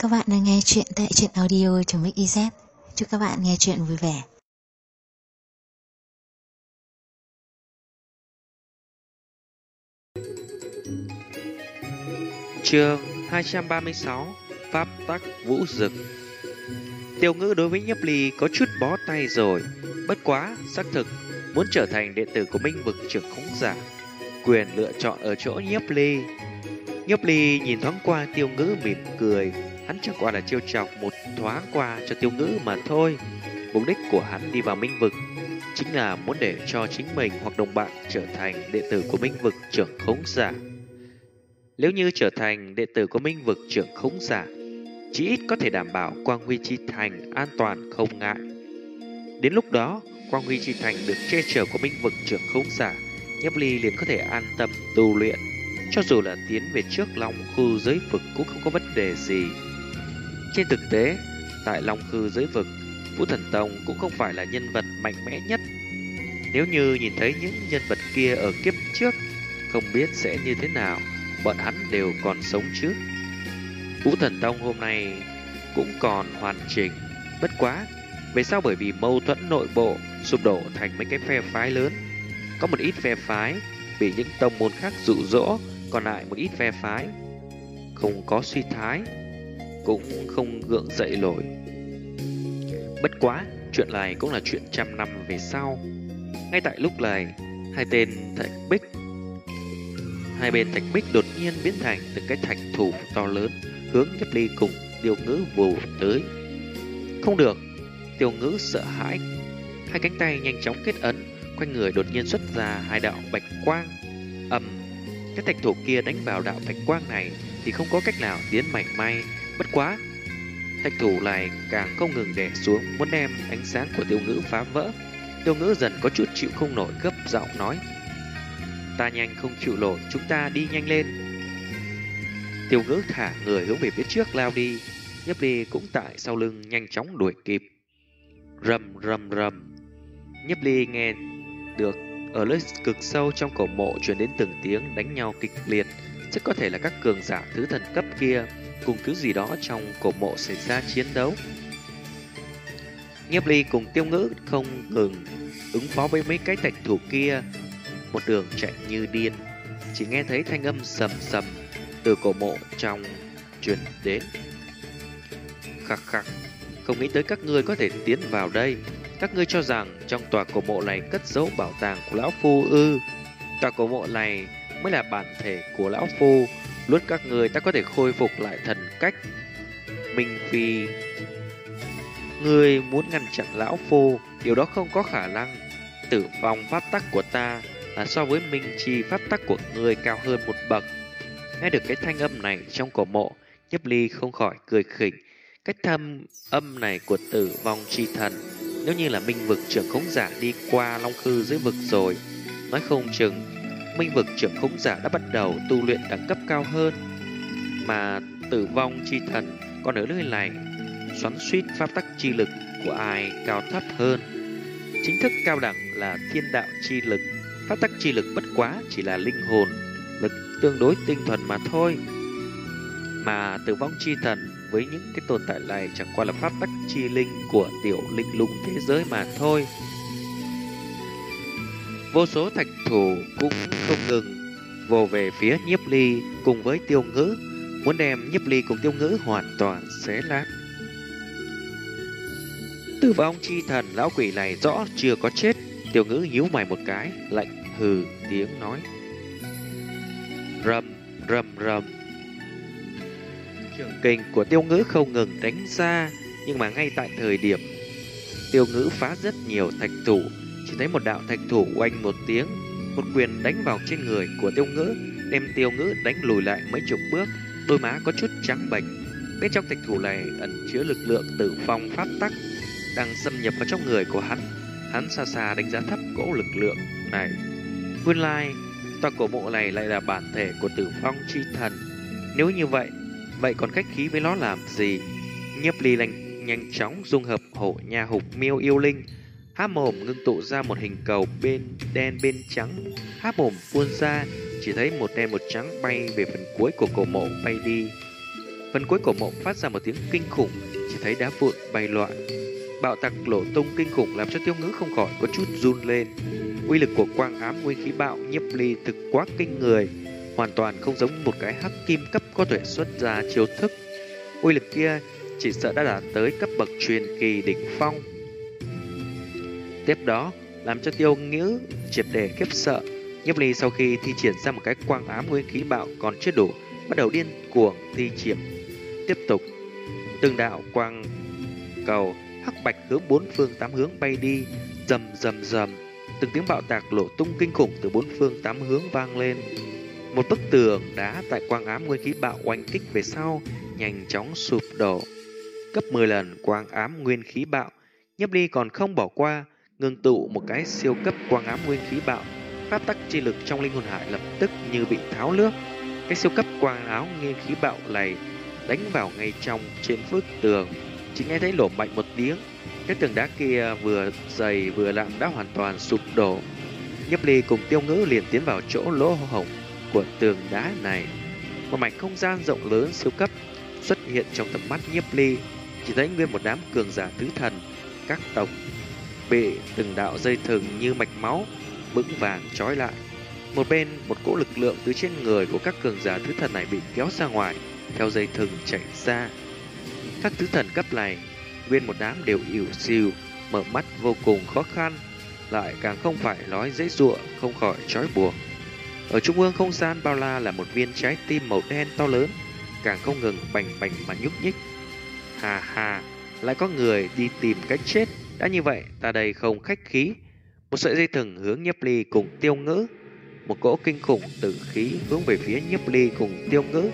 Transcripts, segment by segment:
Các bạn đang nghe chuyện tại truyện audio.mix.iz. Chúc các bạn nghe chuyện vui vẻ. Chương 236 Pháp tắc vũ dực. Tiêu Ngữ đối với Nhiếp Ly có chút bó tay rồi. Bất quá, xác thực muốn trở thành đệ tử của Minh Vực Trưởng Khống Giả, quyền lựa chọn ở chỗ Nhiếp Ly. Nhiếp Ly nhìn thoáng qua Tiêu Ngữ mỉm cười. Hắn chẳng qua là trêu chọc một thoáng qua cho Tiêu Ngữ mà thôi. Mục đích của hắn đi vào Minh Vực chính là muốn để cho chính mình hoặc đồng bạn trở thành đệ tử của Minh Vực Trưởng Khống Giả. Nếu như trở thành đệ tử của Minh Vực Trưởng Khống Giả, chí ít có thể đảm bảo Quang Huy Chi Thành an toàn không ngại. Đến lúc đó, Quang Huy Chi Thành được che chở của Minh Vực Trưởng Khống Giả, Nhiếp Ly liền có thể an tâm tu luyện. Cho dù là tiến về trước Long Khư giới vực cũng không có vấn đề gì. Trên thực tế, tại Long Khư giới vực, Vũ Thần Tông cũng không phải là nhân vật mạnh mẽ nhất. Nếu như nhìn thấy những nhân vật kia ở kiếp trước, không biết sẽ như thế nào, bọn hắn đều còn sống chứ. Vũ Thần Tông hôm nay cũng còn hoàn chỉnh. Bất quá, về sau bởi vì mâu thuẫn nội bộ sụp đổ thành mấy cái phe phái lớn. Có một ít phe phái bị những tông môn khác dụ dỗ, còn lại một ít phe phái không có suy thái, cũng không gượng dậy nổi. Bất quá, chuyện này cũng là chuyện trăm năm về sau. Ngay tại lúc này, hai bên thạch bích đột nhiên biến thành từng cái thạch thủ to lớn, hướng Nhiếp Ly cùng Tiêu Ngữ vồ tới. Không được, Tiêu Ngữ sợ hãi, hai cánh tay nhanh chóng kết ấn, quanh người đột nhiên xuất ra hai đạo bạch quang. Cái thạch thủ kia đánh vào đạo bạch quang này thì không có cách nào tiến mảy may. Bất quá, thạch thủ này càng không ngừng đè xuống, muốn đem ánh sáng của Tiêu Ngữ phá vỡ. Tiêu Ngữ dần có chút chịu không nổi, gấp giọng nói: "Ta nhanh không chịu nổi, chúng ta đi nhanh lên." Tiêu Ngữ thả người hướng về phía trước lao đi. Nhiếp Ly cũng tại sau lưng nhanh chóng đuổi kịp. Rầm rầm rầm. Nhiếp Ly nghe được ở nơi cực sâu trong cổ mộ truyền đến từng tiếng đánh nhau kịch liệt, rất có thể là các cường giả thứ thần cấp kia cùng thứ gì đó trong cổ mộ xảy ra chiến đấu. Nhiếp Ly cùng Tiêu Ngữ không ngừng ứng phó với mấy cái thạch thủ kia, một đường chạy như điên. Chỉ nghe thấy thanh âm sầm sầm từ cổ mộ trong truyền đến. Khắc khắc, không nghĩ tới các ngươi có thể tiến vào đây. Các ngươi cho rằng trong tòa cổ mộ này cất giấu bảo tàng của lão phu ư? Tòa cổ mộ này mới là bản thể của lão phu. Lúc các ngươi ta có thể khôi phục lại thần cách. Minh Phi, ngươi muốn ngăn chặn lão phu, điều đó không có khả năng. Tử vong pháp tắc của ta là so với minh chi pháp tắc của ngươi cao hơn một bậc. Nghe được cái thanh âm này trong cổ mộ, Nhiếp Ly không khỏi cười khỉnh. Cái thanh âm này của tử vong chi thần, nếu như là Minh Vực Trưởng Khống Giả đi qua Long Khư dưới vực rồi, nói không chừng Minh Vực Trưởng Khống Giả đã bắt đầu tu luyện đẳng cấp cao hơn. Mà tử vong chi thần còn ở nơi này xoắn suýt pháp tắc chi lực của ai cao thấp hơn. Chính thức cao đẳng là thiên đạo chi lực, pháp tắc chi lực bất quá chỉ là linh hồn lực tương đối tinh thuần mà thôi. Mà tử vong chi thần với những cái tồn tại này chẳng qua là pháp tắc chi linh của tiểu linh lung thế giới mà thôi. Vô số thạch thủ cũng không ngừng vồ về phía Nhiếp Ly cùng với Tiêu Ngữ, muốn đem Nhiếp Ly cùng Tiêu Ngữ hoàn toàn xé nát. Tử vong chi thần lão quỷ này rõ chưa có chết. Tiêu Ngữ nhíu mày một cái, lạnh hừ tiếng nói: Rầm rầm rầm. Trường kình của Tiêu Ngữ không ngừng đánh ra, nhưng mà ngay tại thời điểm Tiêu Ngữ phá rất nhiều thạch thủ, chỉ thấy một đạo thạch thủ oanh một tiếng, một quyền đánh vào trên người của Tiêu Ngữ, đem Tiêu Ngữ đánh lùi lại mấy chục bước, đôi má có chút trắng bệch. Bên trong thạch thủ này ẩn chứa lực lượng tử phong pháp tắc đang xâm nhập vào trong người của hắn. Hắn xa xa đánh giá thấp cỗ lực lượng này. Nguyên lai, tòa cổ mộ này lại là bản thể của tử phong chi thần. Nếu như vậy còn khách khí với nó làm gì? Nhiếp Ly nhanh chóng dung hợp hổ nha hục miêu yêu linh, há mồm ngưng tụ ra một hình cầu bên đen bên trắng, há mồm phun ra, chỉ thấy một đen một trắng bay về phần cuối của cổ mộ bay đi. Phần cuối của mộng phát ra một tiếng kinh khủng, chỉ thấy đá vụn bay loạn. Bạo tạc nổ tung kinh khủng làm cho Tiêu Ngữ không khỏi có chút run lên. Uy lực của quang ám nguyên khí bạo nhiếp ly thực quá kinh người, hoàn toàn không giống một cái hắc kim cấp có thể xuất ra chiêu thức. Uy lực kia chỉ sợ đã đạt tới cấp bậc truyền kỳ đỉnh phong. Tiếp đó làm cho Tiêu Ngữ triệt để khiếp sợ. Nhiếp ly sau khi thi triển ra một cái quang ám nguyên khí bạo còn chưa đủ, bắt đầu điên cuồng thi triển tiếp tục. Từng đạo quang cầu hắc bạch hướng bốn phương tám hướng bay đi, rầm rầm rầm. Từng tiếng bạo tạc nổ tung kinh khủng từ bốn phương tám hướng vang lên. Một bức tường đá tại quang ám nguyên khí bạo oanh kích về sau, nhanh chóng sụp đổ. Gấp 10 lần quang ám nguyên khí bạo, Nhiếp ly còn không bỏ qua, ngưng tụ một cái siêu cấp quang ám nguyên khí bạo. Pháp tắc chi lực trong linh hồn hải lập tức như bị tháo nước. Cái siêu cấp quang ám nguyên khí bạo này đánh vào ngay trong trên bức tường, chỉ nghe thấy lổ mạnh một tiếng. Cái tường đá kia vừa dày vừa nặng đã hoàn toàn sụp đổ. Nhiếp ly cùng Tiêu Ngữ liền tiến vào chỗ lỗ hổng của tường đá này. Một mảnh không gian rộng lớn siêu cấp xuất hiện trong tầm mắt Nhiếp ly. Chỉ thấy nguyên một đám cường giả tứ thần các tộc bị từng đạo dây thừng như mạch máu vững vàng trói lại. Một bên một cỗ lực lượng từ trên người của các cường giả tứ thần này bị kéo ra ngoài, theo dây thừng chạy ra. Các tứ thần cấp này nguyên một đám đều ỉu xìu, mở mắt vô cùng khó khăn, lại càng không phải nói dễ dụa, không khỏi trói buộc. Ở trung ương không gian bao la là một viên trái tim màu đen to lớn, càng không ngừng bành bành mà nhúc nhích. Hà hà, lại có người đi tìm cách chết. Đã như vậy, ta đây không khách khí. Một sợi dây thừng hướng Nhiếp ly cùng Tiêu Ngữ. Một cỗ kinh khủng tử khí hướng về phía Nhiếp ly cùng Tiêu Ngữ.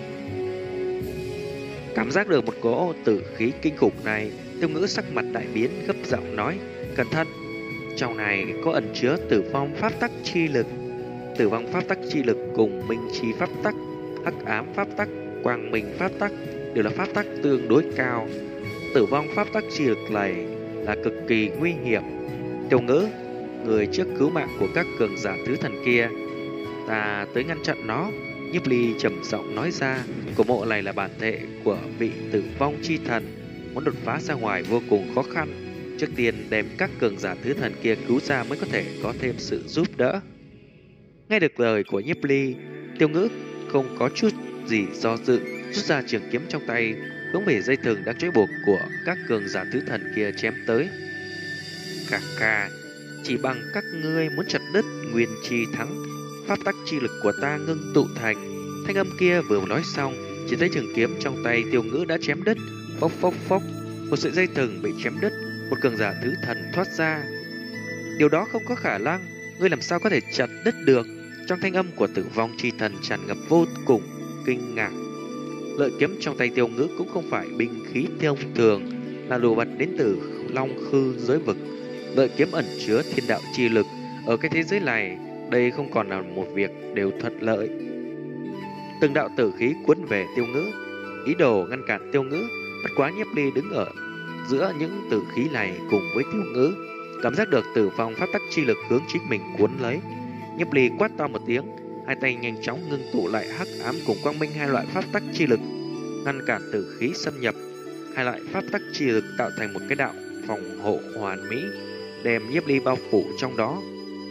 Cảm giác được một cỗ tử khí kinh khủng này, Tiêu Ngữ sắc mặt đại biến, gấp giọng nói: cẩn thận, trong này có ẩn chứa tử vong pháp tắc chi lực. Tử vong pháp tắc chi lực cùng minh chi pháp tắc, hắc ám pháp tắc, quang minh pháp tắc đều là pháp tắc tương đối cao. Tử vong pháp tắc chi lực này là cực kỳ nguy hiểm. Tiêu Ngữ, người trước cứu mạng của các cường giả tứ thần kia, ta tới ngăn chặn nó. Nhiếp ly trầm giọng nói ra. Cổ mộ này là bản thể của vị tử vong chi thần, muốn đột phá ra ngoài vô cùng khó khăn. Trước tiên đem các cường giả tứ thần kia cứu ra mới có thể có thêm sự giúp đỡ. Nghe được lời của Nhiếp ly, Tiêu Ngữ không có chút gì do dự, rút ra trường kiếm trong tay, hướng về dây thừng đang trói buộc của các cường giả tứ thần kia chém tới. Khà khà, chỉ bằng các ngươi muốn chặt đứt nguyên chi thắng, pháp tắc chi lực của ta ngưng tụ thành. Thanh âm kia vừa nói xong, chỉ thấy trường kiếm trong tay Tiêu Ngữ đã chém đứt. Phốc phốc phốc, một sợi dây thừng bị chém đứt, một cường giả tứ thần thoát ra. Điều đó không có khả năng, ngươi làm sao có thể chặt đứt được? Trong thanh âm của tử vong chi thần tràn ngập vô cùng kinh ngạc. Lợi kiếm trong tay Tiêu Ngữ cũng không phải binh khí thông thường, là đồ vật đến từ Long Khư giới vực. Lợi kiếm ẩn chứa thiên đạo chi lực. Ở cái thế giới này, đây không còn là một việc đều thuận lợi. Từng đạo tử khí cuốn về Tiêu Ngữ, ý đồ ngăn cản Tiêu Ngữ. Bất quá Nhiếp ly đứng ở giữa những tử khí này cùng với Tiêu Ngữ, cảm giác được tử vong pháp tắc chi lực hướng chính mình cuốn lấy. Nhiếp ly quát to một tiếng, hai tay nhanh chóng ngưng tụ lại hắc ám cùng quang minh hai loại pháp tắc chi lực, ngăn cản tử khí xâm nhập. Hai loại pháp tắc chi lực tạo thành một cái đạo phòng hộ hoàn mỹ, đem Nhiếp ly bao phủ trong đó.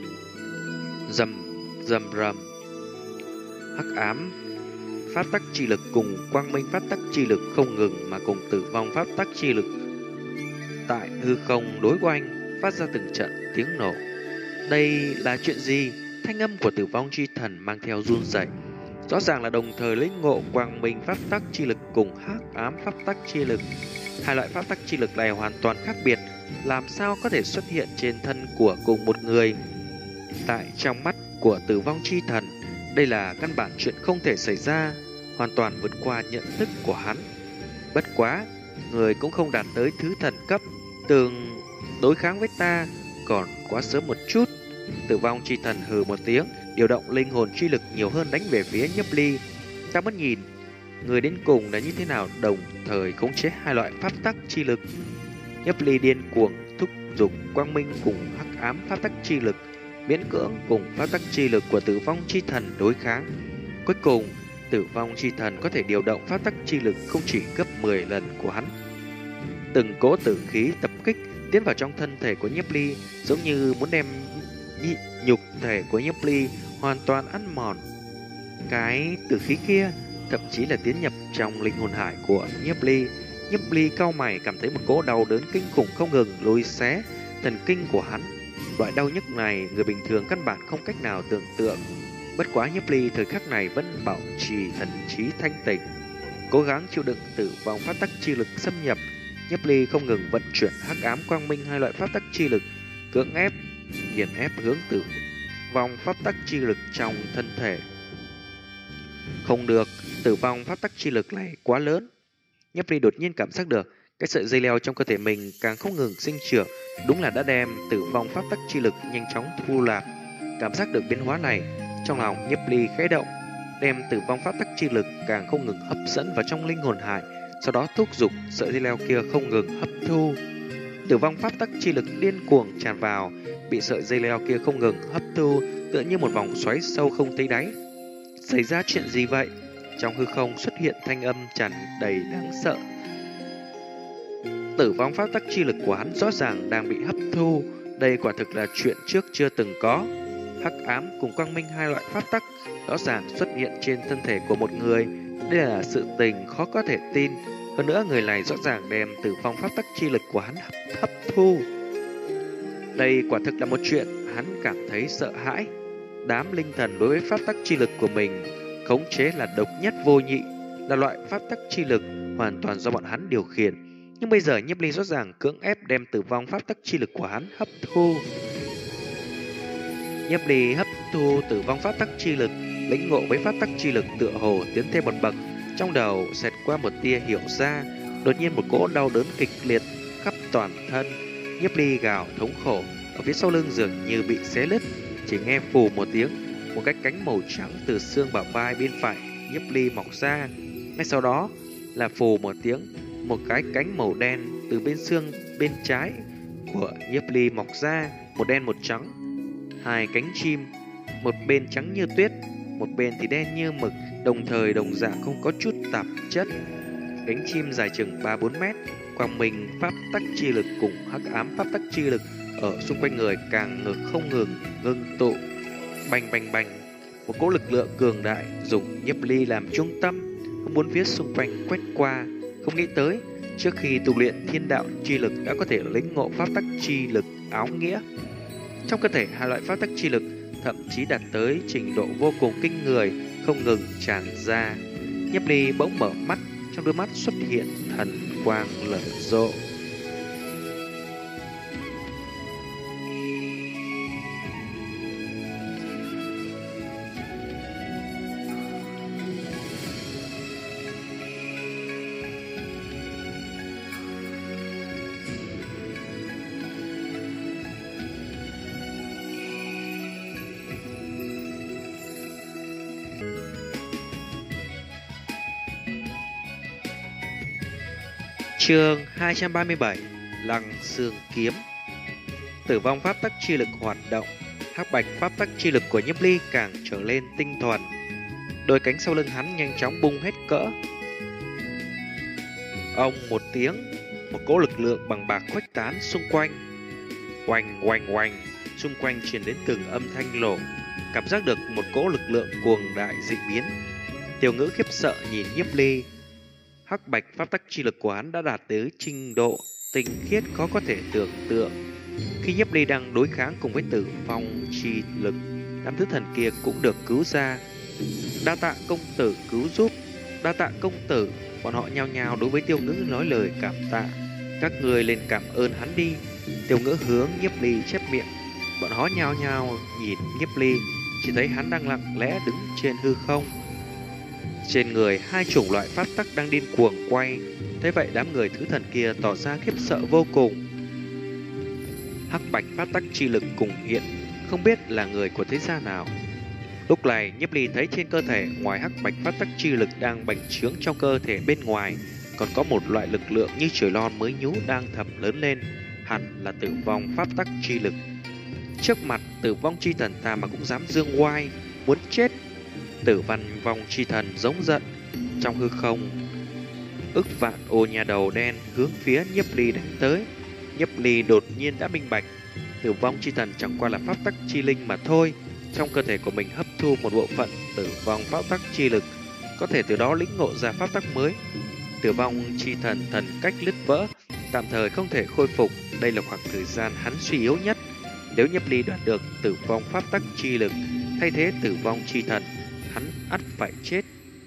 Rầm rầm rầm, hắc ám pháp tắc chi lực cùng quang minh pháp tắc chi lực không ngừng mà cùng tử vong pháp tắc chi lực tại hư không đối oanh, phát ra từng trận tiếng nổ. Đây là chuyện gì? Thanh âm của tử vong chi thần mang theo run rẩy. Rõ ràng là đồng thời lĩnh ngộ quang minh pháp tắc chi lực cùng hắc ám pháp tắc chi lực. Hai loại pháp tắc chi lực này hoàn toàn khác biệt, làm sao có thể xuất hiện trên thân của cùng một người? Tại trong mắt của tử vong chi thần, đây là căn bản chuyện không thể xảy ra, hoàn toàn vượt qua nhận thức của hắn. Bất quá, người cũng không đạt tới thứ thần cấp, tương đối kháng với ta còn quá sớm một chút. Tử vong chi thần hừ một tiếng, điều động linh hồn chi lực nhiều hơn đánh về phía Nhiếp ly. Ta muốn nhìn người đến cùng là như thế nào đồng thời khống chế hai loại pháp tắc chi lực. Nhiếp ly điên cuồng thúc giục quang minh cùng hắc ám pháp tắc chi lực, miễn cưỡng cùng pháp tắc chi lực của tử vong chi thần đối kháng. Cuối cùng, Tử vong chi thần có thể điều động pháp tắc chi lực không chỉ gấp 10 lần của hắn. Từng cỗ tử khí tập kích tiến vào trong thân thể của Nhiếp Ly, giống như muốn đem nhục thể của Nhiếp Ly hoàn toàn ăn mòn. Cái tử khí kia thậm chí là tiến nhập trong linh hồn hải của Nhiếp Ly. Nhiếp Ly cau mày, cảm thấy một cỗ đau đớn kinh khủng không ngừng lôi xé thần kinh của hắn. Loại đau nhức này người bình thường căn bản không cách nào tưởng tượng. Bất quá Nhiếp Ly thời khắc này vẫn bảo trì thần trí thanh tỉnh, cố gắng chịu đựng tử vong pháp tắc chi lực xâm nhập. Nhiếp Ly không ngừng vận chuyển hắc ám quang minh hai loại pháp tắc chi lực, cưỡng ép nghiền ép hướng tử vong pháp tắc chi lực trong thân thể. Không được, tử vong pháp tắc chi lực này quá lớn. Nhiếp Ly đột nhiên cảm giác được cái sợi dây leo trong cơ thể mình càng không ngừng sinh trưởng, đúng là đã đem tử vong pháp tắc chi lực nhanh chóng thu nạp. Cảm giác được biến hóa này, trong lòng Nhiếp Ly khẽ động, đem tử vong pháp tắc chi lực càng không ngừng hấp dẫn vào trong linh hồn hải, sau đó thúc giục sợi dây leo kia không ngừng hấp thu. Tử vong pháp tắc chi lực điên cuồng tràn vào, bị sợi dây leo kia không ngừng hấp thu, tựa như một vòng xoáy sâu không thấy đáy. Xảy ra chuyện gì vậy? Trong hư không xuất hiện thanh âm tràn đầy đáng sợ. Tử vong pháp tắc chi lực của hắn rõ ràng đang bị hấp thu, đây quả thực là chuyện trước chưa từng có. Hắc ám cùng quang minh hai loại pháp tắc rõ ràng xuất hiện trên thân thể của một người, đây là sự tình khó có thể tin. Hơn nữa người này rõ ràng đem tử vong pháp tắc chi lực của hắn hấp thu. Đây quả thực là một chuyện hắn cảm thấy sợ hãi. Đám linh thần đối với pháp tắc chi lực của mình khống chế là độc nhất vô nhị, là loại pháp tắc chi lực hoàn toàn do bọn hắn điều khiển. Nhưng bây giờ Nhiếp Ly rõ ràng cưỡng ép đem tử vong pháp tắc chi lực của hắn hấp thu. Nhiếp Ly hấp thu tử vong pháp tắc chi lực, lĩnh ngộ với pháp tắc chi lực tựa hồ tiến thêm một bậc. Trong đầu xẹt qua một tia hiểu ra, đột nhiên một cỗ đau đớn kịch liệt khắp toàn thân. Nhiếp Ly gào thống khổ, ở phía sau lưng dường như bị xé nứt, chỉ nghe phù một tiếng, một cái cánh màu trắng từ xương bả vai bên phải Nhiếp Ly mọc ra. Ngay sau đó là phù một tiếng, một cái cánh màu đen từ bên xương bên trái của Nhiếp Ly mọc ra, một đen một trắng. Hai cánh chim, một bên trắng như tuyết, một bên thì đen như mực, đồng thời đồng dạng không có chút tạp chất. Cánh chim dài chừng 3-4 mét, quang minh pháp tắc chi lực cùng hắc ám pháp tắc chi lực ở xung quanh người càng không ngừng ngưng tụ. Bành bành bành, một cỗ lực lượng cường đại dùng Nhiếp Ly làm trung tâm, bốn phía xung quanh quét qua. Không nghĩ tới, trước khi tu luyện thiên đạo chi lực đã có thể lĩnh ngộ pháp tắc chi lực áo nghĩa. Trong cơ thể hai loại pháp tắc chi lực thậm chí đạt tới trình độ vô cùng kinh người, không ngừng tràn ra. Nhiếp Ly bỗng mở mắt, trong đôi mắt xuất hiện thần quang lở rộ. Chương 237: Lăng Xương Kiếm. Tử vong pháp tắc chi lực hoạt động, hắc bạch pháp tắc chi lực của Nhiếp Ly càng trở lên tinh thuần. Đôi cánh sau lưng hắn nhanh chóng bung hết cỡ. Ông một tiếng, một cỗ lực lượng bằng bạc khuếch tán xung quanh. Oanh oanh oanh, xung quanh truyền đến từng âm thanh nổ, cảm giác được một cỗ lực lượng cuồng đại dị biến. Tiểu Ngữ khiếp sợ nhìn Nhiếp Ly. Hắc bạch pháp tắc chi lực của hắn đã đạt tới trình độ tinh khiết khó có thể tưởng tượng. Khi Nhiếp Ly đang đối kháng cùng với tử vong chi lực, đám thứ thần kia cũng được cứu ra. Đa tạ công tử cứu giúp, đa tạ công tử. Bọn họ nhao nhao đối với Tiêu Ngữ nói lời cảm tạ. Các người lên cảm ơn hắn đi. Tiêu Ngữ hướng Nhiếp Ly chép miệng. Bọn họ nhao nhao nhìn Nhiếp Ly, chỉ thấy hắn đang lặng lẽ đứng trên hư không. Trên người hai chủng loại pháp tắc đang điên cuồng quay. Thế vậy đám người thứ thần kia tỏ ra khiếp sợ vô cùng. Hắc bạch pháp tắc chi lực cùng hiện, không biết là người của thế gia nào. Lúc này Nhiếp Ly thấy trên cơ thể ngoài hắc bạch pháp tắc chi lực đang bành trướng trong cơ thể bên ngoài, còn có một loại lực lượng như trời non mới nhú đang thầm lớn lên, hẳn là tử vong pháp tắc chi lực. Trước mặt tử vong chi thần ta mà cũng dám dương oai, muốn chết. Tử Văn Vong Chi Thần giống giận. Trong hư không, ức vạn ô nhà đầu đen hướng phía Nhiếp Ly đánh tới. Nhiếp Ly đột nhiên đã minh bạch, Tử Vong Chi Thần chẳng qua là pháp tắc chi linh mà thôi. Trong cơ thể của mình hấp thu một bộ phận tử vong pháp tắc chi lực, có thể từ đó lĩnh ngộ ra pháp tắc mới. Tử Vong Chi Thần thần cách lứt vỡ, tạm thời không thể khôi phục. Đây là khoảng thời gian hắn suy yếu nhất. Nếu Nhiếp Ly đoạt được tử vong pháp tắc chi lực thay thế Tử Vong Chi Thần, hắn ắt phải chết.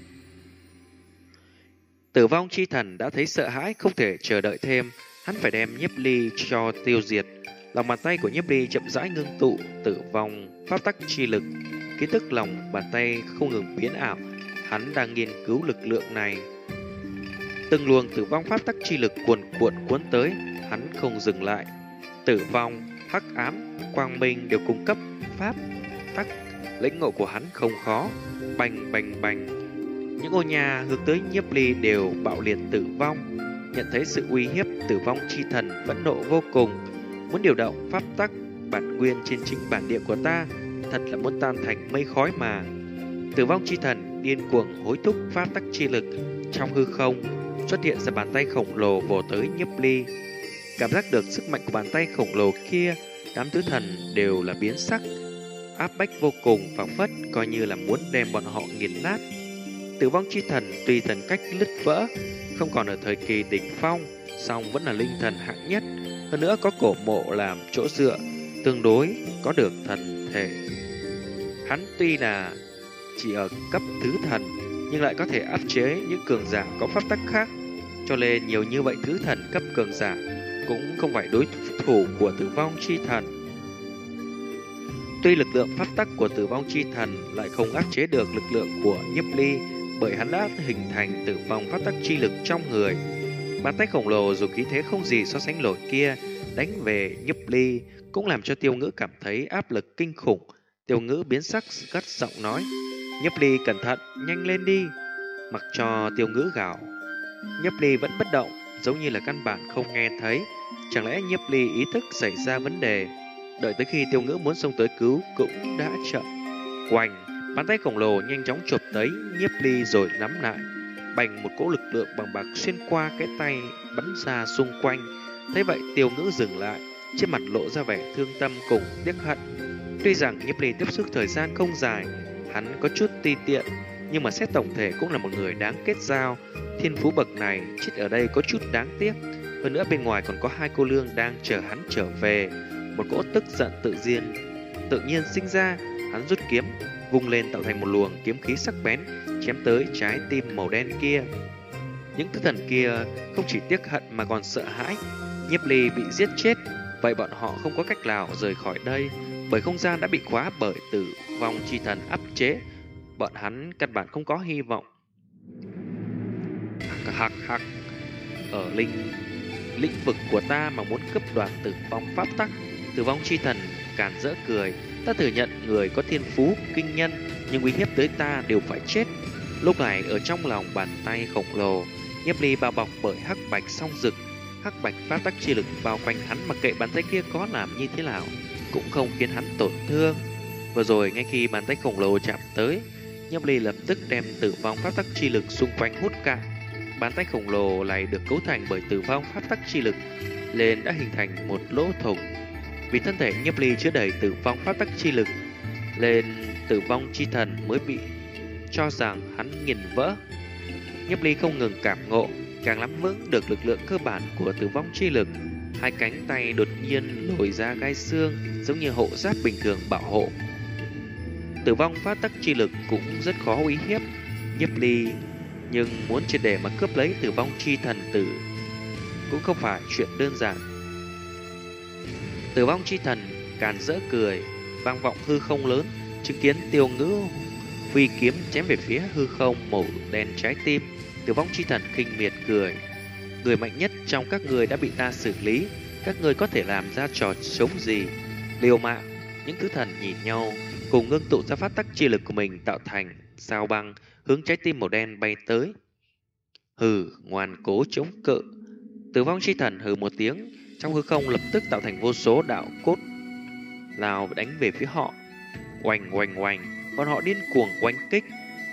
Tử Vong Chi Thần đã thấy sợ hãi, không thể chờ đợi thêm, hắn phải đem Nhiếp Ly cho tiêu diệt. Lòng bàn tay của Nhiếp Ly chậm rãi ngưng tụ tử vong pháp tắc chi lực. Ký tức lòng bàn tay không ngừng biến ảo, hắn đang nghiên cứu lực lượng này. Từng luồng tử vong pháp tắc chi lực cuồn cuộn cuốn tới, hắn không dừng lại. Tử vong, hắc ám, quang minh đều cung cấp pháp tắc, lĩnh ngộ của hắn không khó. Bành bành bành, những ngôi nhà hướng tới Nhiếp Ly đều bạo liệt tử vong. Nhận thấy sự uy hiếp, Tử Vong Chi Thần phẫn nộ vô cùng, muốn điều động pháp tắc bản nguyên trên chính bản địa của ta, thật là muốn tan thành mây khói mà. Tử Vong Chi Thần điên cuồng hối thúc pháp tắc chi lực. Trong hư không xuất hiện ra bàn tay khổng lồ vồ tới Nhiếp Ly. Cảm giác được sức mạnh của bàn tay khổng lồ kia, đám tứ thần đều là biến sắc, áp bách vô cùng, phảng phất coi như là muốn đem bọn họ nghiền nát. Tử Vong Chi Thần tuy thần cách lứt vỡ, không còn ở thời kỳ đỉnh phong, song vẫn là linh thần hạng nhất. Hơn nữa có cổ mộ làm chỗ dựa, tương đối có được thần thể. Hắn tuy là chỉ ở cấp thứ thần, nhưng lại có thể áp chế những cường giả có pháp tắc khác. Cho nên nhiều như vậy thứ thần cấp cường giả cũng không phải đối thủ của Tử Vong Chi Thần. Tuy lực lượng pháp tắc của Tử Vong Chi Thần lại không áp chế được lực lượng của Nhiếp Ly, bởi hắn đã hình thành tử vong pháp tắc chi lực trong người. Bàn tay khổng lồ dù khí thế không gì so sánh nổi kia đánh về Nhiếp Ly cũng làm cho Tiêu Ngữ cảm thấy áp lực kinh khủng. Tiêu Ngữ biến sắc gắt giọng nói: Nhiếp Ly cẩn thận, nhanh lên đi. Mặc cho Tiêu Ngữ gào, Nhiếp Ly vẫn bất động, giống như là căn bản không nghe thấy. Chẳng lẽ Nhiếp Ly ý thức xảy ra vấn đề? Đợi tới khi Tiêu Ngữ muốn xông tới cứu cũng đã chậm. Oanh, bàn tay khổng lồ nhanh chóng chụp tới Nhiếp Ly rồi nắm lại. Bành, một cỗ lực lượng bằng bạc xuyên qua cái tay bắn ra xung quanh. Thấy vậy Tiêu Ngữ dừng lại, trên mặt lộ ra vẻ thương tâm cùng tiếc hận. Tuy rằng Nhiếp Ly tiếp xúc thời gian không dài, hắn có chút ti tiện, nhưng mà xét tổng thể cũng là một người đáng kết giao. Thiên phú bậc này chết ở đây có chút đáng tiếc. Hơn nữa bên ngoài còn có hai cô nương đang chờ hắn trở về. Một cỗ tức giận tự nhiên sinh ra. Hắn rút kiếm vung lên tạo thành một luồng kiếm khí sắc bén chém tới trái tim màu đen kia. Những thứ thần kia không chỉ tiếc hận mà còn sợ hãi Nhiếp Ly bị giết chết. Vậy bọn họ không có cách nào rời khỏi đây, bởi không gian đã bị khóa bởi Tử Vong Chi Thần áp chế. Bọn hắn căn bản không có hy vọng. Hạc ở lĩnh vực của ta mà muốn cướp đoạt tử vong pháp tắc. Tử Vong Chi Thần càn rỡ cười: ta thừa nhận người có thiên phú kinh nhân, nhưng uy hiếp tới ta đều phải chết. Lúc này ở trong lòng bàn tay khổng lồ, Nhiếp Ly bao bọc bởi hắc bạch song rực. Hắc bạch pháp tắc chi lực bao quanh hắn, mặc kệ bàn tay kia có làm như thế nào cũng không khiến hắn tổn thương. Vừa rồi ngay khi bàn tay khổng lồ chạm tới, Nhiếp Ly lập tức đem tử vong pháp tắc chi lực xung quanh hút cạn. Bàn tay khổng lồ này được cấu thành bởi tử vong pháp tắc chi lực, nên đã hình thành một lỗ thủng. Vì thân thể Nhiếp Ly chứa đầy tử vong pháp tắc chi lực, nên Tử Vong Chi Thần mới bị cho rằng hắn nghiền vỡ. Nhiếp Ly không ngừng cảm ngộ, càng nắm vững được lực lượng cơ bản của tử vong chi lực. Hai cánh tay đột nhiên nổi ra gai xương, giống như hộ giáp bình thường bảo hộ. Tử vong pháp tắc chi lực cũng rất khó uy hiếp Nhiếp Ly, nhưng muốn triệt để mà cướp lấy Tử Vong Chi Thần tử cũng không phải chuyện đơn giản. Tử Vong Chi Thần càn rỡ cười, vang vọng hư không lớn, chứng kiến Tiêu Ngữ huy kiếm chém về phía hư không màu đen trái tim. Tử Vong Chi Thần khinh miệt cười: người mạnh nhất trong các người đã bị ta xử lý, các người có thể làm ra trò chống gì? Liều mạng. Những thứ thần nhìn nhau, cùng ngưng tụ ra pháp tắc chi lực của mình tạo thành sao băng, hướng trái tim màu đen bay tới. Hừ, ngoan cố chống cự. Tử Vong Chi Thần hừ một tiếng, trong hư không lập tức tạo thành vô số đạo cốt lao đánh về phía họ. Oanh oanh oanh, bọn họ điên cuồng oanh kích,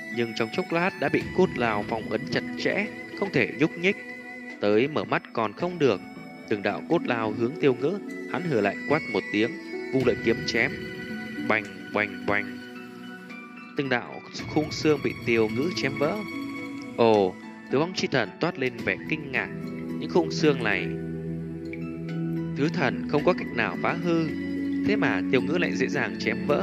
nhưng trong chốc lát đã bị cốt lao phong ấn chặt chẽ, không thể nhúc nhích. Tới mở mắt còn không được, từng đạo cốt lao hướng Tiêu Ngữ, hắn hừ lại quát một tiếng, vung lợi kiếm chém. Bành bành bành. Từng đạo khung xương bị Tiêu Ngữ chém vỡ. Ồ, Tử Vong Chi Thần toát lên vẻ kinh ngạc. Những khung xương này thứ thần không có cách nào phá hư, thế mà Tiêu Ngữ lại dễ dàng chém vỡ.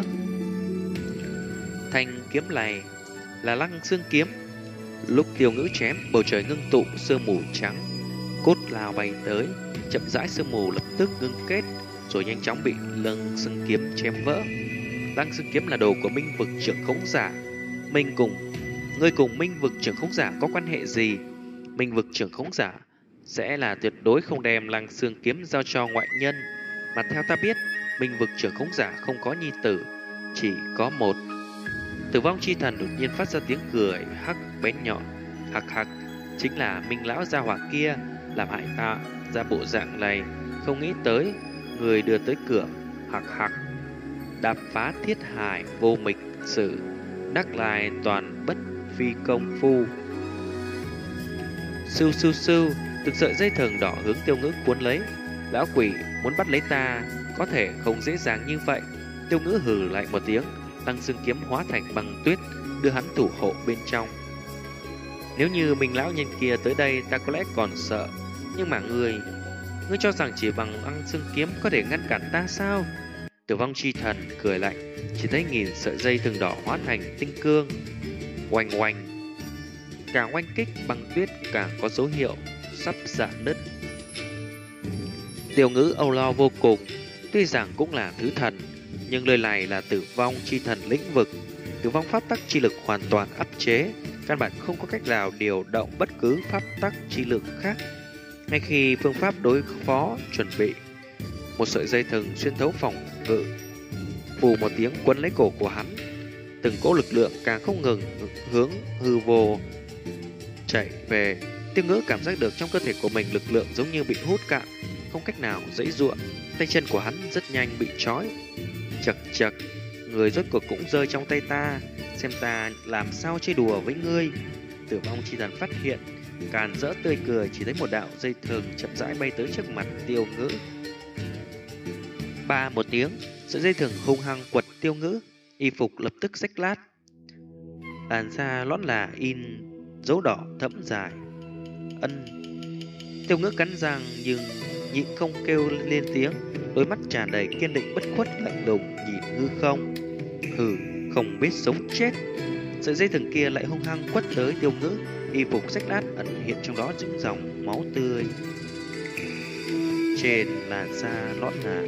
Thanh kiếm này là Lăng Xương kiếm. Lúc Tiêu Ngữ chém, bầu trời ngưng tụ sương mù trắng, cốt lao bay tới, chậm rãi sương mù lập tức ngưng kết, rồi nhanh chóng bị Lăng Xương kiếm chém vỡ. Lăng Xương kiếm là đồ của Minh Vực Trưởng Khống Giả. Ngươi cùng Minh Vực Trưởng Khống Giả có quan hệ gì? Minh Vực Trưởng Khống Giả sẽ là tuyệt đối không đem Lăng Xương kiếm giao cho ngoại nhân. Mà theo ta biết, Minh Vực Trưởng Khống Giả không có nhi tử, chỉ có một. Tử Vong Chi Thần đột nhiên phát ra tiếng cười hắc bén nhọn. Hắc hắc, chính là Minh lão gia hỏa kia làm hại ta ra bộ dạng này, không nghĩ tới người đưa tới cửa. Hắc hắc, đạp phá thiết hải vô mịch sử, đắc lai toàn bất phi công phu. Sưu sưu sưu, từng sợi dây thừng đỏ hướng Tiêu Ngữ cuốn lấy. Lão quỷ muốn bắt lấy ta, có thể không dễ dàng như vậy. Tiêu Ngữ hừ lại một tiếng, Lăng Xương kiếm hóa thành băng tuyết, đưa hắn thủ hộ bên trong. Nếu như mình lão nhân kia tới đây, ta có lẽ còn sợ. Nhưng mà ngươi cho rằng chỉ bằng Lăng Xương kiếm có thể ngăn cản ta sao? Tử Vong Chi Thần cười lạnh, chỉ thấy nghìn sợi dây thừng đỏ hóa thành tinh cương. Oanh oanh, càng oanh kích băng tuyết càng có dấu hiệu sắp rạn nứt. Tiêu Ngữ âu lo vô cùng, tuy rằng cũng là thứ thần, nhưng lời này là Tử Vong Chi Thần lĩnh vực, Tử Vong pháp tắc chi lực hoàn toàn áp chế, căn bản không có cách nào điều động bất cứ pháp tắc chi lực khác. Ngay khi phương pháp đối phó chuẩn bị, một sợi dây thừng xuyên thấu phòng ngự, phù một tiếng quấn lấy cổ của hắn. Từng cỗ lực lượng càng không ngừng hướng hư vô chạy về. Tiêu Ngữ cảm giác được trong cơ thể của mình lực lượng giống như bị hút cạn, không cách nào giãy giụa. Tay chân của hắn rất nhanh bị trói. Chật chật, người rốt cuộc cũng rơi trong tay ta, xem ta làm sao chơi đùa với ngươi. Tử Vong Chi Thần phát hiện, càn rỡ tươi cười, chỉ thấy một đạo dây thừng chậm rãi bay tới trước mặt Tiêu Ngữ. Ba một tiếng, sợi dây thừng hung hăng quật Tiêu Ngữ, y phục lập tức rách lát, làn da lót là in dấu đỏ thẫm dài. Tiêu Ngữ cắn răng nhưng nhịn không kêu lên tiếng, đôi mắt tràn đầy kiên định bất khuất lạnh lùng nhìn hư không. Hừ, không biết sống chết. Sợi dây thừng kia lại hung hăng quất tới Tiêu Ngữ, y phục rách nát ẩn hiện trong đó những dòng máu tươi. Trên làn da lót là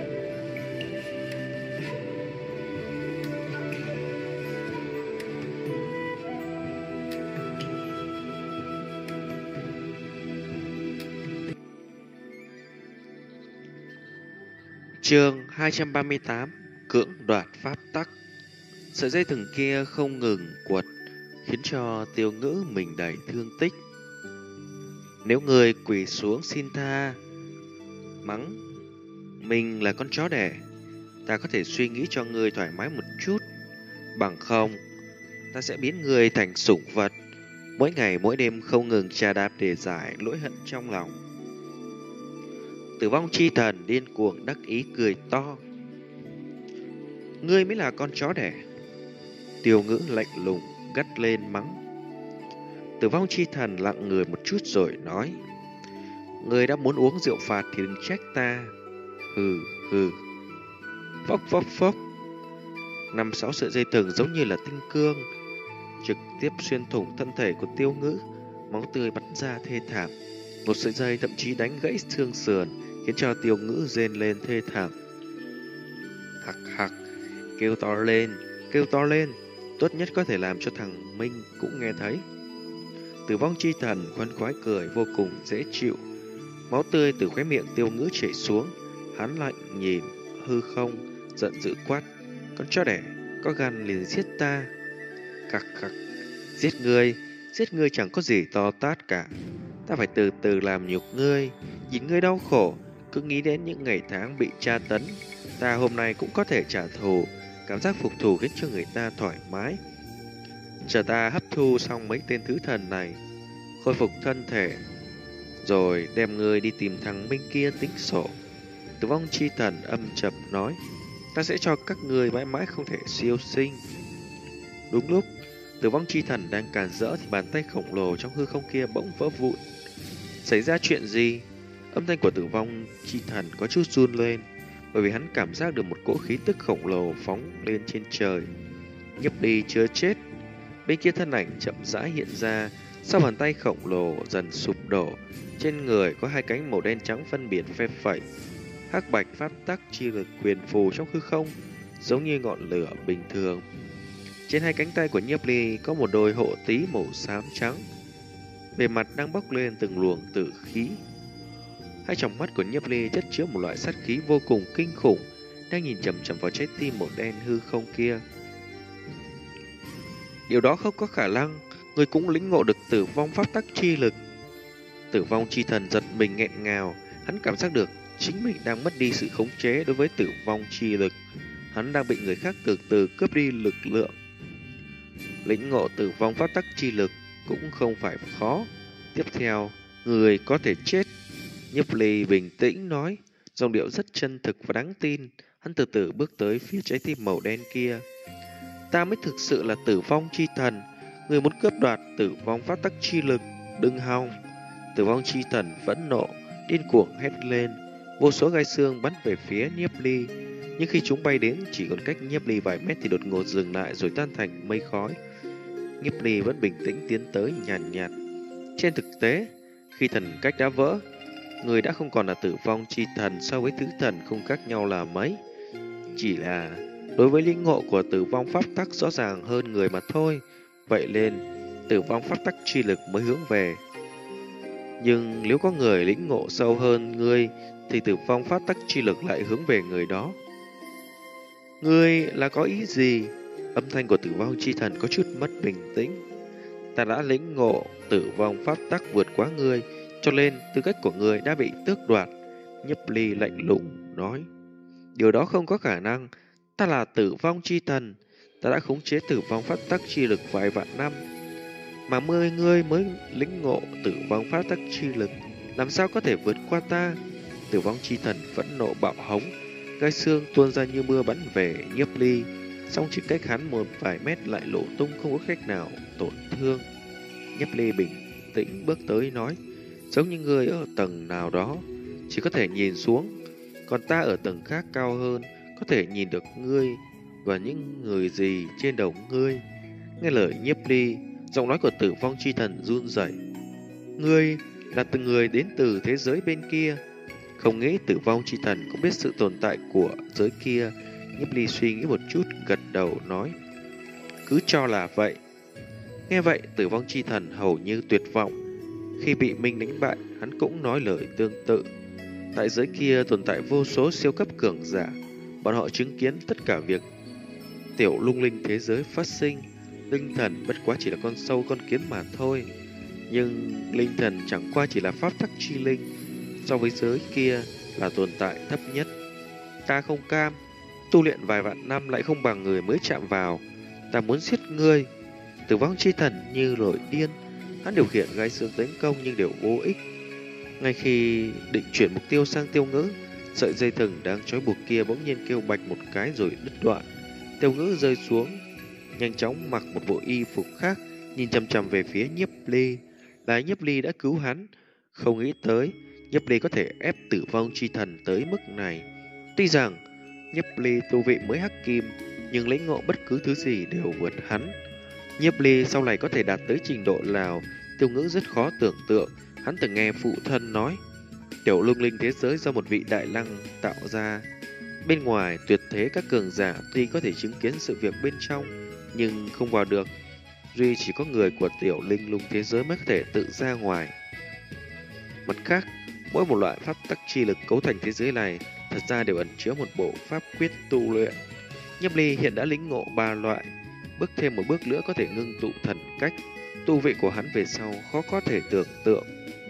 chương 238, cưỡng đoạt pháp tắc. Sợi dây thừng kia không ngừng quật, khiến cho Tiêu Ngữ mình đầy thương tích. Nếu người quỳ xuống xin tha, mắng mình là con chó đẻ, ta có thể suy nghĩ cho người thoải mái một chút. Bằng không, ta sẽ biến người thành sủng vật, mỗi ngày mỗi đêm không ngừng chà đạp để giải lỗi hận trong lòng. Tử Vong Chi Thần điên cuồng đắc ý cười to. Ngươi mới là con chó đẻ. Tiêu Ngữ lạnh lùng gắt lên mắng. Tử Vong Chi Thần lặng người một chút rồi nói. Ngươi đã muốn uống rượu phạt thì đừng trách ta. Hừ hừ. Phốc phốc phốc. 5-6 sợi dây thừng giống như là tinh cương, trực tiếp xuyên thủng thân thể của Tiêu Ngữ, máu tươi bắn ra thê thảm. Một sợi dây thậm chí đánh gãy xương sườn, khiến cho Tiêu Ngữ rên lên thê thảm. Hặc hặc, kêu to lên, tốt nhất có thể làm cho thằng Minh cũng nghe thấy. Tử Vong Chi Thần khoan khoái cười vô cùng dễ chịu. Máu tươi từ khóe miệng Tiêu Ngữ chảy xuống, hắn lạnh nhìn hư không, giận dữ quát. Con chó đẻ, có gan liền giết ta. Khặc khặc, giết ngươi chẳng có gì to tát cả. Ta phải từ từ làm nhục ngươi, nhìn ngươi đau khổ, cứ nghĩ đến những ngày tháng bị tra tấn. Ta hôm nay cũng có thể trả thù, cảm giác phục thù khiến cho người ta thoải mái. Chờ ta hấp thu xong mấy tên thứ thần này, khôi phục thân thể, rồi đem ngươi đi tìm thằng Minh kia tính sổ. Tử vong chi thần âm trầm nói, ta sẽ cho các ngươi mãi mãi không thể siêu sinh. Đúng lúc tử vong chi thần đang càn rỡ thì bàn tay khổng lồ trong hư không kia bỗng vỡ vụn. Xảy ra chuyện gì? Âm thanh của tử vong chi thần có chút run lên, bởi vì hắn cảm giác được một cỗ khí tức khổng lồ phóng lên trên trời. Nhiếp Ly chưa chết. Bên kia thân ảnh chậm rãi hiện ra, sau bàn tay khổng lồ dần sụp đổ, trên người có hai cánh màu đen trắng phân biệt phe phẩy. Hắc bạch pháp tắc chi lực quyền phù trong hư không, giống như ngọn lửa bình thường. Trên hai cánh tay của Nhiếp Ly có một đôi hộ tí màu xám trắng, bề mặt đang bốc lên từng luồng tử khí. Hai tròng mắt của Nhiếp Ly chất chứa một loại sát khí vô cùng kinh khủng, đang nhìn chằm chằm vào trái tim màu đen hư không kia. Điều đó không có khả năng, người cũng lĩnh ngộ được tử vong pháp tắc chi lực. Tử vong chi thần giật mình nghẹn ngào, hắn cảm giác được chính mình đang mất đi sự khống chế đối với tử vong chi lực. Hắn đang bị người khác từ từ cướp đi lực lượng. Lĩnh ngộ tử vong pháp tắc chi lực cũng không phải khó. Tiếp theo, người có thể chết. Nhiếp Ly bình tĩnh nói, giọng điệu rất chân thực và đáng tin. Hắn từ từ bước tới phía trái tim màu đen kia. Ta mới thực sự là tử vong chi thần. Người muốn cướp đoạt tử vong pháp tắc chi lực, đừng hòng. Tử vong chi thần phẫn nộ, điên cuồng hét lên. Vô số gai xương bắn về phía Nhiếp Ly, nhưng khi chúng bay đến chỉ còn cách Nhiếp Ly vài mét thì đột ngột dừng lại rồi tan thành mây khói. Nhiếp Ly vẫn bình tĩnh tiến tới nhàn nhạt. Trên thực tế, khi thần cách đã vỡ, người đã không còn là tử vong chi thần, so với thứ thần không khác nhau là mấy. Chỉ là đối với lĩnh ngộ của tử vong pháp tắc rõ ràng hơn người mà thôi. Vậy nên tử vong pháp tắc chi lực mới hướng về. Nhưng nếu có người lĩnh ngộ sâu hơn ngươi thì tử vong pháp tắc chi lực lại hướng về người đó. Ngươi là có ý gì? Âm thanh của tử vong chi thần có chút mất bình tĩnh. Ta đã lĩnh ngộ tử vong pháp tắc vượt quá ngươi, cho nên tư cách của ngươi đã bị tước đoạt. Nhiếp Ly lạnh lùng nói, điều đó không có khả năng. Ta là tử vong chi thần, ta đã khống chế tử vong pháp tắc chi lực vài vạn năm, mà ngươi mới lĩnh ngộ tử vong pháp tắc chi lực, làm sao có thể vượt qua ta? Tử vong chi thần phẫn nộ bạo hống, gai xương tuôn ra như mưa bắn về Nhiếp Ly, song chỉ cách hắn một vài mét lại lộ tung, không có cách nào tổn thương. Nhiếp Ly bình tĩnh bước tới nói, giống như ngươi ở tầng nào đó chỉ có thể nhìn xuống, còn ta ở tầng khác cao hơn, có thể nhìn được ngươi và những người gì trên đầu ngươi. Nghe lời Nhiếp Ly, giọng nói của tử vong chi thần run rẩy. Ngươi là từng người đến từ thế giới bên kia. Không nghĩ tử vong chi thần cũng biết sự tồn tại của giới kia. Nhiếp Ly suy nghĩ một chút, gật đầu nói, cứ cho là vậy. Nghe vậy, tử vong chi thần hầu như tuyệt vọng. Khi bị Minh đánh bại, hắn cũng nói lời tương tự. Tại giới kia tồn tại vô số siêu cấp cường giả, bọn họ chứng kiến tất cả việc tiểu lung linh thế giới phát sinh. Linh thần bất quá chỉ là con sâu con kiến mà thôi, nhưng linh thần chẳng qua chỉ là pháp tắc chi linh, so với giới kia là tồn tại thấp nhất. Ta không cam, tu luyện vài vạn năm lại không bằng người mới chạm vào. Ta muốn giết ngươi. Tử vong chi thần như nổi điên, hắn điều khiển gai xương tấn công nhưng đều vô ích. Ngay khi định chuyển mục tiêu sang Tiêu Ngữ, sợi dây thừng đang trói buộc kia bỗng nhiên kêu bạch một cái rồi đứt đoạn. Tiêu Ngữ rơi xuống, nhanh chóng mặc một bộ y phục khác, nhìn chằm chằm về phía Nhiếp Ly. Là Nhiếp Ly đã cứu hắn. Không nghĩ tới Nhiếp Ly có thể ép tử vong chi thần tới mức này. Tuy rằng Nhiếp Ly tu vị mới hắc kim, nhưng lĩnh ngộ bất cứ thứ gì đều vượt hắn. Nhiếp Ly sau này có thể đạt tới trình độ nào, Tiêu Ngữ rất khó tưởng tượng. Hắn từng nghe phụ thân nói, tiểu lung linh thế giới do một vị đại lăng tạo ra. Bên ngoài tuyệt thế các cường giả tuy có thể chứng kiến sự việc bên trong, nhưng không vào được. Duy chỉ có người của tiểu linh lung thế giới mới có thể tự ra ngoài. Mặt khác, mỗi một loại pháp tắc chi lực cấu thành thế giới này thật ra đều ẩn chứa một bộ pháp quyết tu luyện. Nhiếp Ly hiện đã lĩnh ngộ 3 loại, bước thêm một bước nữa có thể ngưng tụ thần cách. Tu vị của hắn về sau khó có thể tưởng tượng.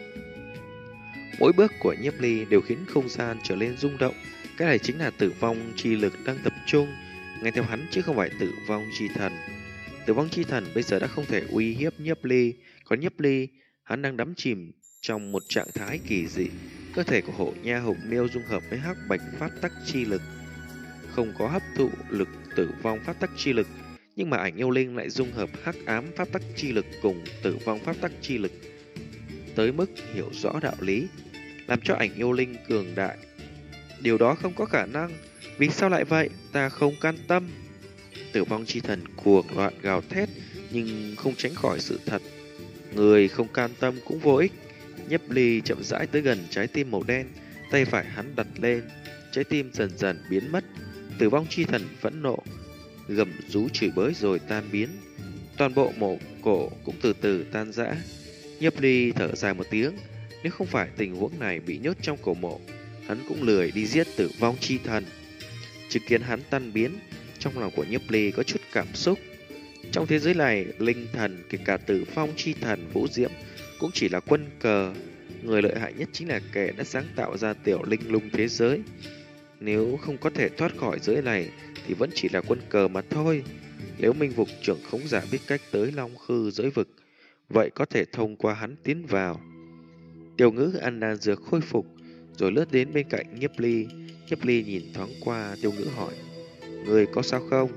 Mỗi bước của Nhiếp Ly đều khiến không gian trở nên rung động. Cái này chính là tử vong chi lực đang tập trung, nghe theo hắn chứ không phải tử vong chi thần. Tử vong chi thần bây giờ đã không thể uy hiếp Nhiếp Ly, còn Nhiếp Ly, hắn đang đắm chìm trong một trạng thái kỳ dị. Cơ thể của Hổ Nha Hùng Miêu dung hợp với hắc bạch pháp tắc chi lực, không có hấp thụ lực tử vong pháp tắc chi lực, nhưng mà Ảnh Yêu Linh lại dung hợp hắc ám pháp tắc chi lực cùng tử vong pháp tắc chi lực, tới mức hiểu rõ đạo lý, làm cho Ảnh Yêu Linh cường đại. Điều đó không có khả năng, vì sao lại vậy? Ta không can tâm. Tử vong chi thần cuồng loạn gào thét, nhưng không tránh khỏi sự thật. Người không can tâm cũng vô ích. Nhiếp Ly chậm rãi tới gần trái tim màu đen, tay phải hắn đặt lên, trái tim dần dần biến mất. Tử vong chi thần phẫn nộ, gầm rú chửi bới rồi tan biến. Toàn bộ mộ cổ cũng từ từ tan rã. Nhiếp Ly thở dài một tiếng, nếu không phải tình huống này bị nhốt trong cổ mộ, hắn cũng lười đi giết tử vong chi thần. Chứng kiến hắn tan biến, trong lòng của Nhiếp Ly có chút cảm xúc. Trong thế giới này, linh thần kể cả tử vong chi thần Vũ Diễm cũng chỉ là quân cờ. Người lợi hại nhất chính là kẻ đã sáng tạo ra tiểu linh lung thế giới. Nếu không có thể thoát khỏi giới này thì vẫn chỉ là quân cờ mà thôi. Nếu Minh Vực trưởng khống giả biết cách tới Long Khư giới vực, vậy có thể thông qua hắn tiến vào. Tiêu Ngữ ăn đan dược khôi phục, rồi lướt đến bên cạnh Nhiếp Ly. Nhiếp Ly nhìn thoáng qua Tiêu Ngữ hỏi: người có sao không?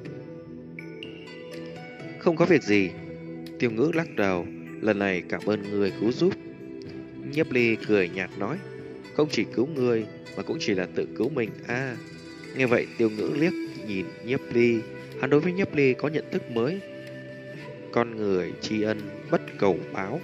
Không có việc gì. Tiêu Ngữ lắc đầu, lần này cảm ơn người cứu giúp. Nhiếp Ly cười nhạt nói: không chỉ cứu người mà cũng chỉ là tự cứu mình à. Nghe vậy Tiêu Ngữ liếc nhìn Nhiếp Ly, hắn đối với Nhiếp Ly có nhận thức mới. Con người tri ân bất cầu báo.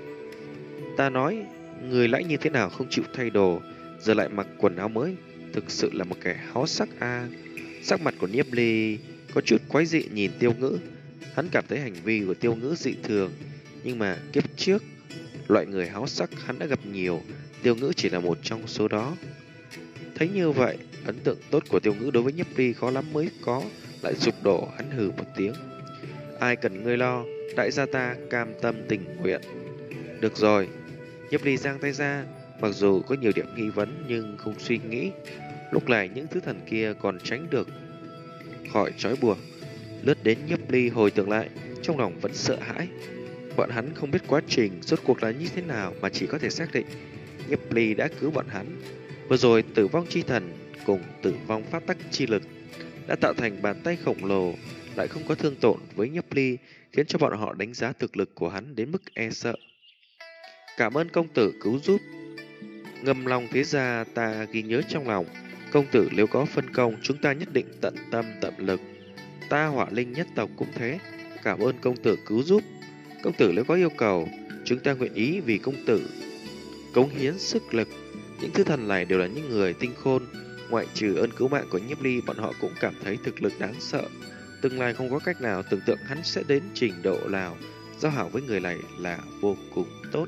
Ta nói, người lãnh như thế nào không chịu thay đồ, giờ lại mặc quần áo mới, thực sự là một kẻ háo sắc a. Sắc mặt của Nhiếp Ly có chút quái dị nhìn Tiêu Ngữ. Hắn cảm thấy hành vi của Tiêu Ngữ dị thường, nhưng mà kiếp trước, loại người háo sắc hắn đã gặp nhiều, Tiêu Ngữ chỉ là một trong số đó. Thấy như vậy, ấn tượng tốt của Tiêu Ngữ đối với Nhiếp Ly khó lắm mới có lại sụp đổ. Hắn hừ một tiếng: ai cần ngươi lo, đại gia ta cam tâm tình nguyện. Được rồi. Nhiếp Ly giang tay ra, mặc dù có nhiều điểm nghi vấn nhưng không suy nghĩ. Lúc này những thứ thần kia còn tránh được khỏi trói buộc. Lướt đến Nhiếp Ly hồi tưởng lại, trong lòng vẫn sợ hãi. Bọn hắn không biết quá trình rốt cuộc là như thế nào, mà chỉ có thể xác định Nhiếp Ly đã cứu bọn hắn. Vừa rồi tử vong chi thần cùng tử vong pháp tắc chi lực đã tạo thành bàn tay khổng lồ, lại không có thương tổn với Nhiếp Ly, khiến cho bọn họ đánh giá thực lực của hắn đến mức e sợ. Cảm ơn công tử cứu giúp. Ngầm lòng thế gia ta ghi nhớ trong lòng. Công tử nếu có phân công, chúng ta nhất định tận tâm tận lực. Ta Hỏa Linh nhất tộc cũng thế. Cảm ơn công tử cứu giúp. Công tử nếu có yêu cầu, chúng ta nguyện ý vì công tử cống hiến sức lực. Những thứ thần này đều là những người tinh khôn. Ngoại trừ ơn cứu mạng của Nhiếp Ly, bọn họ cũng cảm thấy thực lực đáng sợ. Tương lai không có cách nào tưởng tượng hắn sẽ đến trình độ nào. Giao hảo với người này là vô cùng tốt.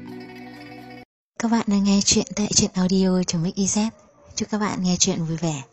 Các bạn đang nghe chuyện tại truyện audio.mix.iz. Chúc các bạn nghe chuyện vui vẻ.